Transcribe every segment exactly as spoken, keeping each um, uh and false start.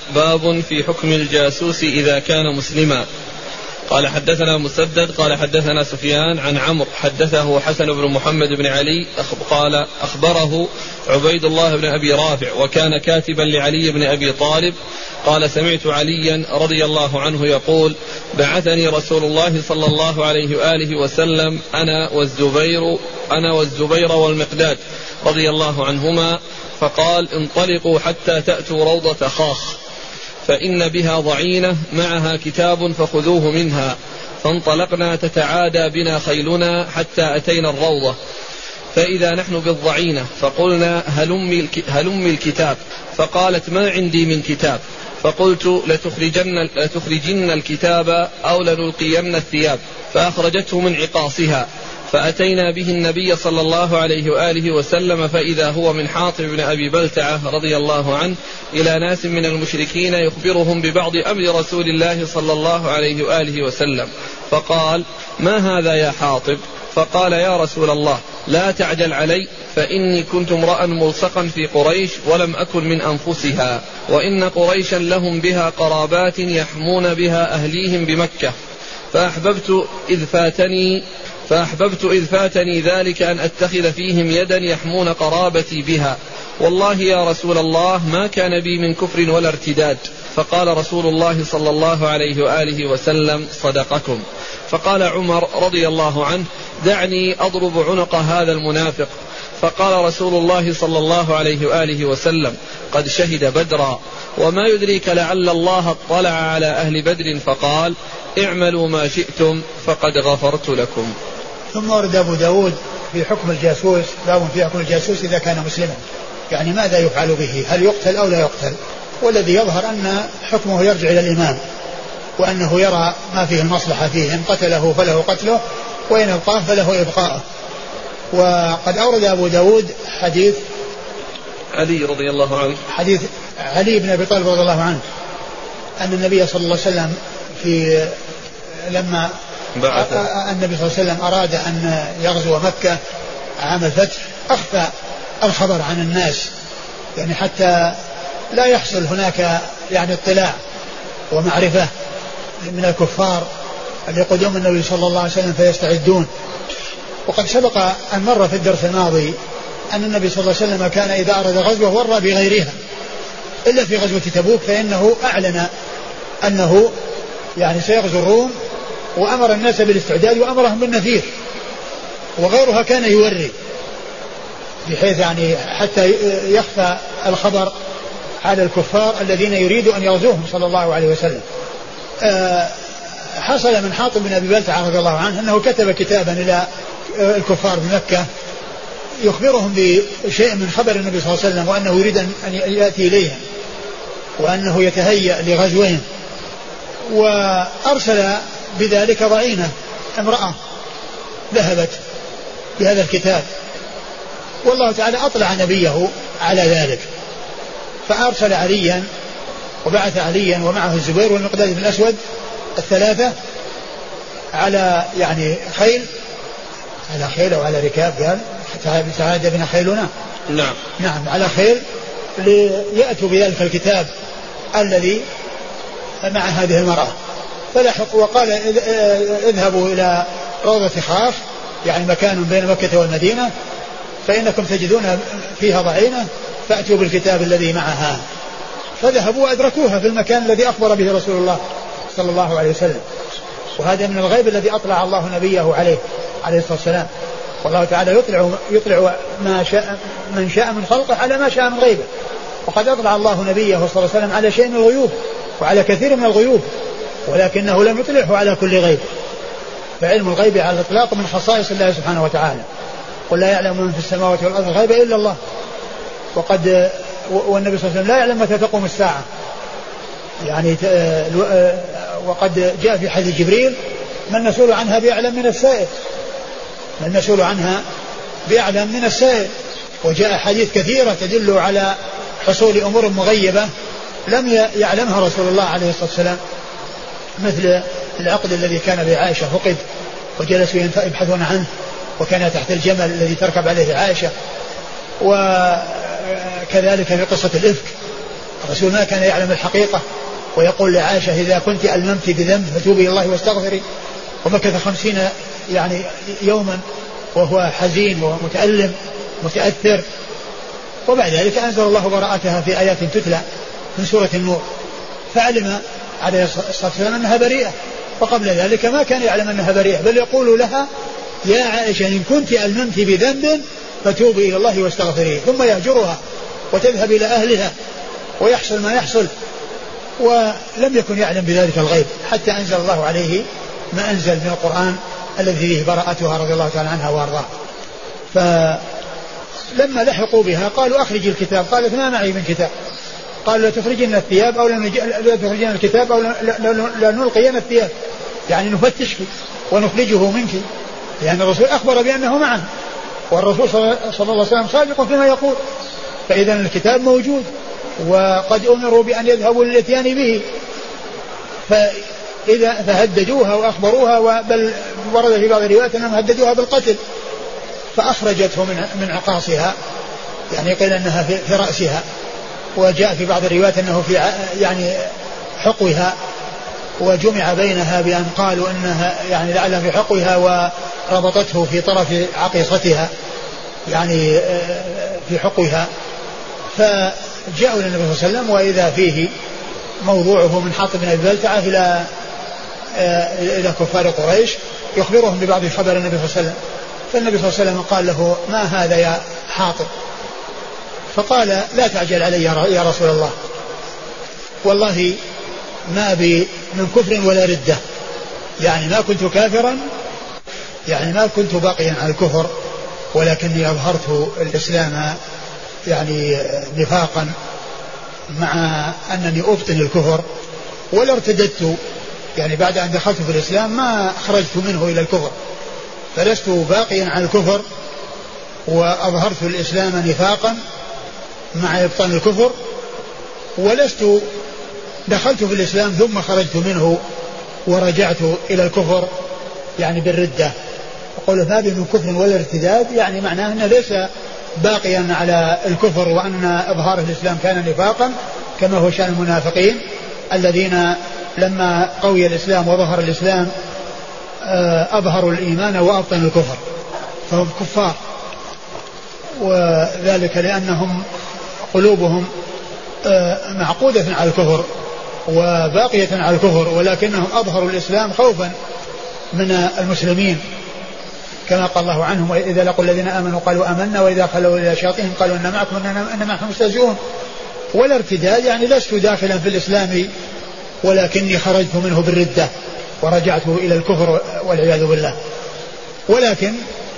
باب في حكم الجاسوس إذا كان مسلما. قال حدثنا مسدد قال حدثنا سفيان عن عمرو حدثه حسن بن محمد بن علي قال أخبره عبيد الله بن أبي رافع وكان كاتبا لعلي بن أبي طالب قال سمعت عليا رضي الله عنه يقول بعثني رسول الله صلى الله عليه وآله وسلم أنا والزبير أنا والزبير والمقداد رضي الله عنهما فقال انطلقوا حتى تأتوا روضة خاخ فإن بها ضعينة معها كتاب فخذوه منها. فانطلقنا تتعادى بنا خيلنا حتى أتينا الروضة فإذا نحن بالضعينة فقلنا هلم هلم الكتاب فقالت ما عندي من كتاب فقلت لتخرجن, لتخرجن الكتاب أو لنلقين الثياب فأخرجته من عقاصها فأتينا به النبي صلى الله عليه وآله وسلم فإذا هو من حاطب بن أبي بلتعة رضي الله عنه إلى ناس من المشركين يخبرهم ببعض أمر رسول الله صلى الله عليه وآله وسلم فقال ما هذا يا حاطب؟ فقال يا رسول الله لا تعجل علي فإني كنت امرأ ملصقا في قريش ولم أكن من أنفسها وإن قريشا لهم بها قرابات يحمون بها أهليهم بمكة فأحببت إذ فاتني فأحببت إذ فاتني ذلك أن أتخذ فيهم يدا يحمون قرابتي بها والله يا رسول الله ما كان بي من كفر ولا ارتداد. فقال رسول الله صلى الله عليه وآله وسلم صدقكم. فقال عمر رضي الله عنه دعني أضرب عنق هذا المنافق. فقال رسول الله صلى الله عليه وآله وسلم قد شهد بدرا وما يدريك لعل الله اطلع على أهل بدر فقال اعملوا ما شئتم فقد غفرت لكم. ثم ورد أبو داود في حكم الجاسوس باب في حكم الجاسوس إذا كان مسلما يعني ماذا يفعل به هل يقتل أو لا يقتل والذي يظهر أن حكمه يرجع إلى الإمام وأنه يرى ما فيه المصلحة فيه إن قتله فله قتله وإن أبقاه فله إبقاءه. وقد أورد أبو داود حديث علي رضي الله عنه حديث علي بن أبي طالب رضي الله عنه أن النبي صلى الله عليه وسلم في لما بعث النبي صلى الله عليه وسلم أراد أن يغزو مكة عام الفتح أخفى الخبر عن الناس يعني حتى لا يحصل هناك يعني اطلاع ومعرفة من الكفار لقدوم النبي صلى الله عليه وسلم فيستعدون. وقد سبق أن مر في الدرس الماضي أن النبي صلى الله عليه وسلم كان إذا أراد غزوه ورى بغيرها إلا في غزوة تبوك فإنه أعلن أنه يعني سيغزو الروم وأمر الناس بالاستعداد وأمرهم بالنفير وغيرها كان يوري بحيث يعني حتى يخفى الخبر على الكفار الذين يريدوا أن يغزوهم صلى الله عليه وسلم. أه حصل من حاطب بن أبي بلتعة رضي الله عنه أنه كتب كتابا إلى الكفار بمكة يخبرهم بشيء من خبر النبي صلى الله عليه وسلم وأنه يريد أن يأتي إليهم وأنه يتهيأ لغزوهم وأرسل بذلك ضعينة امرأة ذهبت بهذا الكتاب والله تعالى أطلع نبيه على ذلك فأرسل عليا وبعث عليا ومعه الزبير والمقداد بن الأسود الثلاثة على يعني خيل على خيل أو على ركاب قال تعادى بنا خيلنا نعم نعم على خيل ليأتوا بذلك الكتاب الذي مع هذه المرأة فلحق وقال اذهبوا إلى روضة خاخ يعني مكان بين مكة والمدينة فإنكم تجدون فيها ضعينة فأتوا بالكتاب الذي معها. فذهبوا وأدركوها في المكان الذي أخبر به رسول الله صلى الله عليه وسلم وهذا من الغيب الذي أطلع الله نبيه عليه عليه الصلاة والسلام والله تعالى يطلع, يطلع ما شاء من شاء من خلقه على ما شاء من غيبه وقد أطلع الله نبيه صلى الله عليه وسلم على شيء من الغيوب وعلى كثير من الغيوب ولكنه لم يطلعه على كل غيب فعلم الغيب على الإطلاق من خصائص الله سبحانه وتعالى قل لا يعلم من في السماوات والأرض الغيب إلا الله وقد والنبي صلى الله عليه وسلم لا يعلم متى تقوم الساعة يعني وقد جاء في حديث جبريل من مسؤول عنها بأعلم من السائل من مسؤول عنها بأعلم من السائل وجاء حديث كثيرة تدل على حصول أمور مغيبة لم يعلمها رسول الله عليه الصلاة والسلام مثل العقد الذي كان بعائشة فقد وجلسوا يبحثون عنه وكان تحت الجمل الذي تركب عليه عائشة وكذلك في قصة الإفك الرسول ما كان يعلم الحقيقة ويقول لعائشة إذا كنت ألممت بذنب فتوبي إلى الله واستغفري، ومكث خمسين يعني يوما وهو حزين ومتألم متأثر. وبعد ذلك أنزل الله براءتها في آيات تتلى من سورة النور، فعلم عليه الصلاة والسلام أنها بريئة، وقبل ذلك ما كان يعلم أنها بريئة، بل يقول لها يا عائشة إن كنت ألممت بذنب فتوبي إلى الله واستغفريه، ثم يهجرها وتذهب إلى أهلها ويحصل ما يحصل، ولم يكن يعلم بذلك الغيب حتى أنزل الله عليه ما أنزل من القرآن الذي فيه براءتها رضي الله تعالى عنها وارضاها. فلما لحقوا بها قالوا أخرج الكتاب، قالت ما معي من كتاب، قال لا تخرجين الثياب أو لا تخرجين الكتاب أو لا نلقين الثياب، يعني نفتشك ونخرجه منك، لأن الرسول أخبر بأنه معه، والرسول صلى الله عليه وسلم صادق فيما يقول، فإذا الكتاب موجود وقد أمروا بأن يذهبوا للإتيان به، فإذا فهددوها وأخبروها، بل ورد في بعض الروايات أنهم هددوها بالقتل، فأخرجته من من عقاصها، يعني قيل أنها في, في رأسها، وجاء في بعض الروايات أنه في يعني حقوها، وجمع بينها بأن قالوا أنها يعني لعلها في حقوها وربطته في طرف عقيصتها يعني في حقوها. فجاءوا للنبي صلى الله عليه وسلم وإذا فيه موضوعه من حاطب بن أبي بلتعة إلى إلى كفار قريش يخبرهم ببعض خبر النبي صلى الله عليه وسلم، فالنبي صلى الله عليه وسلم قال له ما هذا يا حاطب؟ فقال لا تعجل علي يا رسول الله، والله ما بي من كفر ولا ردة، يعني ما كنت كافرا، يعني ما كنت باقيا على الكفر، ولكني أظهرت الإسلام يعني نفاقا مع أنني أبطن الكفر، ولا ارتددت، يعني بعد أن دخلت في الإسلام ما خرجت منه إلى الكفر، فلست باقيا على الكفر وأظهرت الإسلام نفاقا مع إبطان الكفر، ولست دخلت في الإسلام ثم خرجت منه ورجعت إلى الكفر يعني بالردة. أقول ما بي من كفر ولا ارتداد، يعني معناه أنه ليس باقيا على الكفر، وأن إظهار الإسلام كان نفاقا كما هو شأن المنافقين الذين لما قوي الإسلام وظهر الإسلام أظهروا الإيمان وأبطنوا الكفر، فهم كفار، وذلك لأنهم قلوبهم معقودة على الكفر وباقية على الكفر، ولكنهم أظهروا الإسلام خوفا من المسلمين، كما قال الله عنهم وإذا لقوا الذين آمنوا قالوا آمنا وإذا خلوا إلى شياطينهم قالوا إن معكم إنما نحن مستهزئون. ولا ارتداد، يعني لست داخلا في الإسلام ولكني خرجت منه بالردة ورجعت إلى الكفر والعياذ بالله. ولكن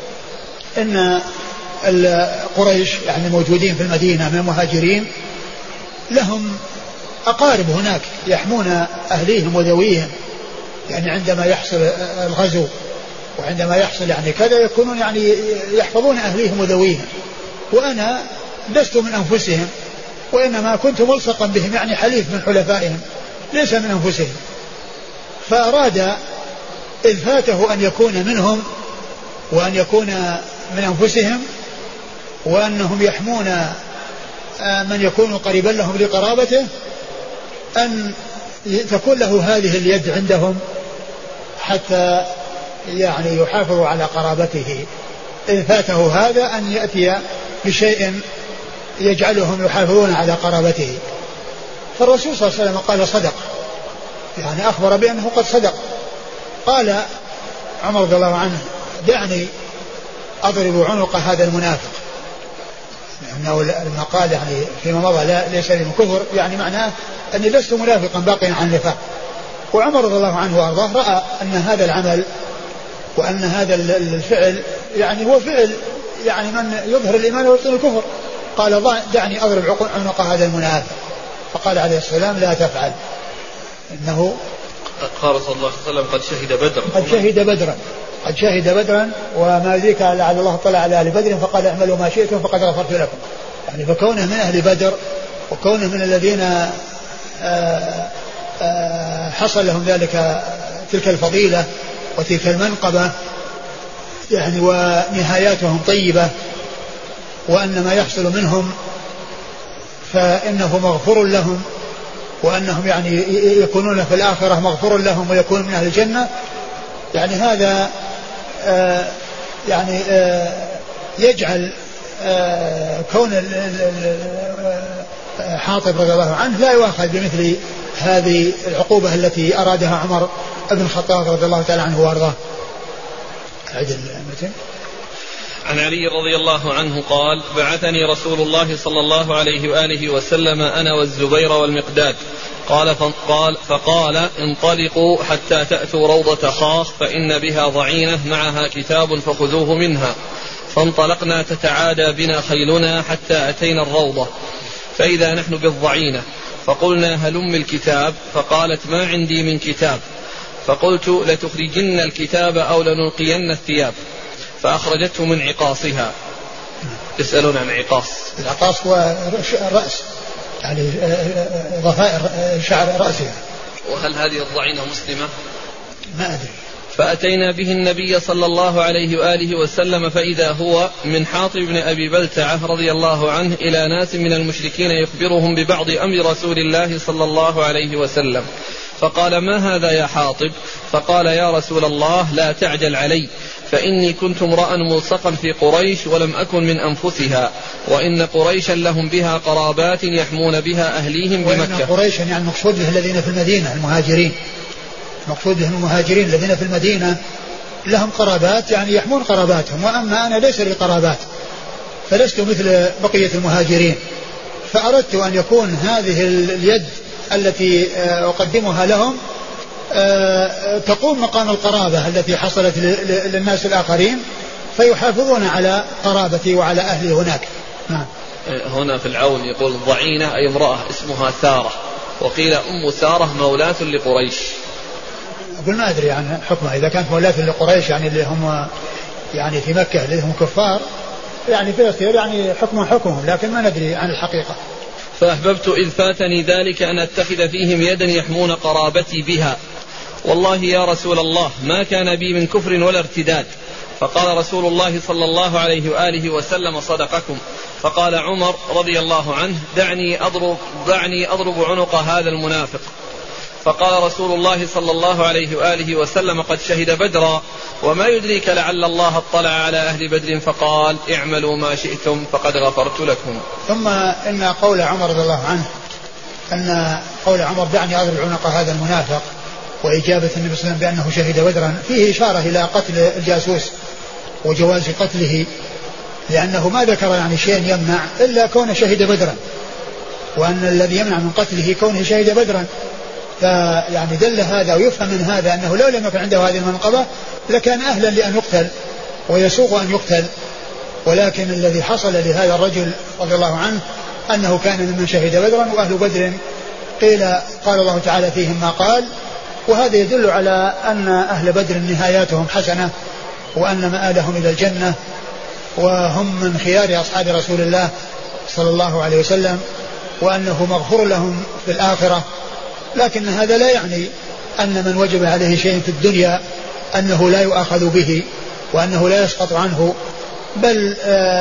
إن القريش يعني موجودين في المدينة من المهاجرين لهم أقارب هناك يحمون أهليهم وذويهم، يعني عندما يحصل الغزو وعندما يحصل يعني كذا يكونون يعني يحفظون أهليهم وذويهم، وأنا لست من أنفسهم وإنما كنت ملصقا بهم، يعني حليف من حلفائهم ليس من أنفسهم، فأراد إذ فاته أن يكون منهم وأن يكون من أنفسهم وأنهم يحمون من يكون قريبا لهم لقرابته أن تكون له هذه اليد عندهم حتى يعني يحافظوا على قرابته. إذ فاته هذا أن يأتي بشيء يجعلهم يحافظون على قرابته. فالرسول صلى الله عليه وسلم قال صدق، يعني أخبر بأنه قد صدق. قال عمر رضي الله عنه دعني أضرب عنق هذا المنافق، لأنه لما قال يعني فيما مضى لا ليس لي من كفر، يعني معناه أني لست منافقا باقيا عن النفاق. وعمر رضي الله عنه وأرضاه رأى أن هذا العمل وأن هذا الفعل يعني هو فعل يعني من يظهر الإيمان ويبطن الكفر. قال دعني أضرب عنق هذا المنافق، فقال عليه السلام لا تفعل، إنه قال صلى الله عليه وسلم قد شهد بدرا قد شهد بدرا قد شهد بدرا وما ذيك لعل الله طلع على أهل بدر فقال اعملوا ما شئتم فقد غفرت لكم. يعني فكونه من أهل بدر وكونه من الذين آآ آآ حصل لهم ذلك تلك الفضيلة وتلك المنقبة يعني ونهاياتهم طيبة، وأن ما يحصل منهم فإنه مغفور لهم، وأنهم يعني يكونون في الآخرة مغفور لهم ويكونون من أهل الجنة. يعني هذا آه يعني آه يجعل آه كون حاطب رضي الله عنه لا يؤاخذ بمثل هذه العقوبة التي أرادها عمر بن الخطاب رضي الله تعالى عنه وأرضاه. عن علي رضي الله عنه قال: بعثني رسول الله صلى الله عليه وآله وسلم أنا والزبير والمقداد قال فقال, فقال انطلقوا حتى تأتوا روضة خاخ فإن بها ضعينة معها كتاب فخذوه منها. فانطلقنا تتعادى بنا خيلنا حتى أتينا الروضة فإذا نحن بالضعينة فقلنا هلم الكتاب، فقالت ما عندي من كتاب. فقلت لتخرجن الكتاب أو لنلقين الثياب، فأخرجته من عقاصها. يسألون عن عقاص. العقاص هو الرأس، يعني ضفائر شعر رأسها. وهل هذه الضعينة مسلمة؟ ما أدري. فأتينا به النبي صلى الله عليه وآله وسلم فإذا هو من حاطب بن أبي بلتعة رضي الله عنه إلى ناس من المشركين يخبرهم ببعض أمر رسول الله صلى الله عليه وسلم. فقال ما هذا يا حاطب؟ فقال يا رسول الله لا تعجل علي، فإني كنت امرأ ملصقا في قريش ولم أكن من أنفسها، وإن قريشا لهم بها قرابات يحمون بها أهليهم بمكة. وإن قريشا يعني مقصود به الذين في المدينة المهاجرين، مقصود بهم المهاجرين الذين في المدينة لهم قرابات يعني يحمون قراباتهم، وأما أنا ليس لي قرابات فلست مثل بقية المهاجرين، فأردت أن يكون هذه اليد التي أقدمها لهم تقوم مقام القرابة التي حصلت للناس الآخرين فيحافظون على قرابتي وعلى أهلي هناك. نعم. هنا في العون يقول ضعينة أي امرأة اسمها سارة، وقيل أم سارة مولاة لقريش. أقول ما أدري عن حكمها، إذا كانت مولاة لقريش يعني اللي هم يعني في مكة اللي هم كفار يعني في يصير يعني حكم حكمهم، لكن ما ندري عن الحقيقة. فأحببت إذ فاتني ذلك أن أتخذ فيهم يدا يحمون قرابتي بها، والله يا رسول الله ما كان بي من كفر ولا ارتداد. فقال رسول الله صلى الله عليه وآله وسلم صدقكم. فقال عمر رضي الله عنه دعني أضرب, دعني أضرب عنق هذا المنافق. فقال رسول الله صلى الله عليه وآله وسلم قد شهد بدرا، وما يدريك لعل الله اطلع على أهل بدر فقال اعملوا ما شئتم فقد غفرت لكم. ثم إن قول عمر رضي الله عنه أن قول عمر دعني أضرب عنق هذا المنافق وإجابة النبي صلى الله عليه وسلم بأنه شهد بدرا فيه إشارة إلى قتل الجاسوس وجواز قتله، لأنه ما ذكر يعني شيء يمنع إلا كونه شهد بدرا، وأن الذي يمنع من قتله كونه شهد بدرا. فيعني دل هذا ويفهم من هذا أنه لو لم يكن عنده هذه المنقبة لكان أهلا لأن يقتل ويسوغ أن يقتل، ولكن الذي حصل لهذا الرجل رضي الله عنه أنه كان ممن شهد بدرا، وأهل بدر قيل قال الله تعالى فيهم ما قال، وهذا يدل على أن أهل بدر نهاياتهم حسنة وأن مآلهم إلى الجنة، وهم من خيار أصحاب رسول الله صلى الله عليه وسلم، وأنه مغفور لهم في الآخرة. لكن هذا لا يعني أن من وجب عليه شيء في الدنيا أنه لا يؤاخذ به وأنه لا يسقط عنه، بل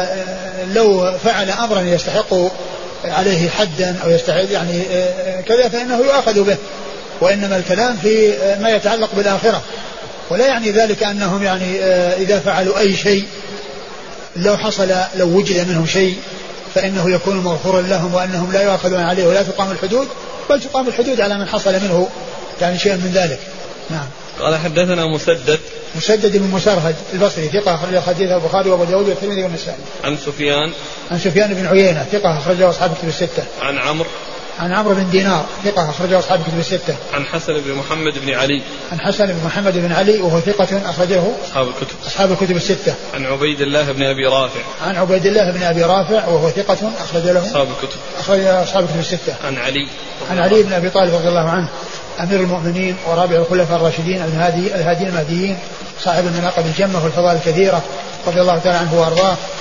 لو فعل أمرا يستحق عليه حدا أو يستحق يعني كذا فإنه يؤاخذ به، وإنما الكلام في ما يتعلق بالآخرة، ولا يعني ذلك أنهم يعني إذا فعلوا أي شيء لو حصل لو وجد منهم شيء فإنه يكون مغفورا لهم وأنهم لا يؤاخذون عليه ولا تقام الحدود، بل تقام الحدود على من حصل منه يعني شيء من ذلك. نعم. قال حدثنا مسدد مسدد بن مسرهد البصري ثقة أخرج حديثه البخاري وأبو داود والترمذي والنسائي. عن سفيان عن سفيان بن عيينة ثقة أخرجه أصحاب الكتب الستة. عن عمرو عن عمرو بن دينار ثقة أخرجه أصحاب الكتب الستة. عن حسن بن محمد بن علي عن حسن بن محمد بن علي وهو ثقة أخرجه أصحاب الكتب أصحاب الكتب الستة. عن عبيد الله بن أبي رافع عن عبيد الله بن أبي رافع وهو ثقة أخرج له أصحاب الكتب أخرج أصحاب الكتب الستة. عن علي عن علي بن أبي طالب رضي الله عنه أمير المؤمنين ورابع الخلفاء الراشدين الهادي الهادي المهديين صاحب المناقب الجمة والفضائل الكثيرة رضي الله تعالى عنه وأرضاه،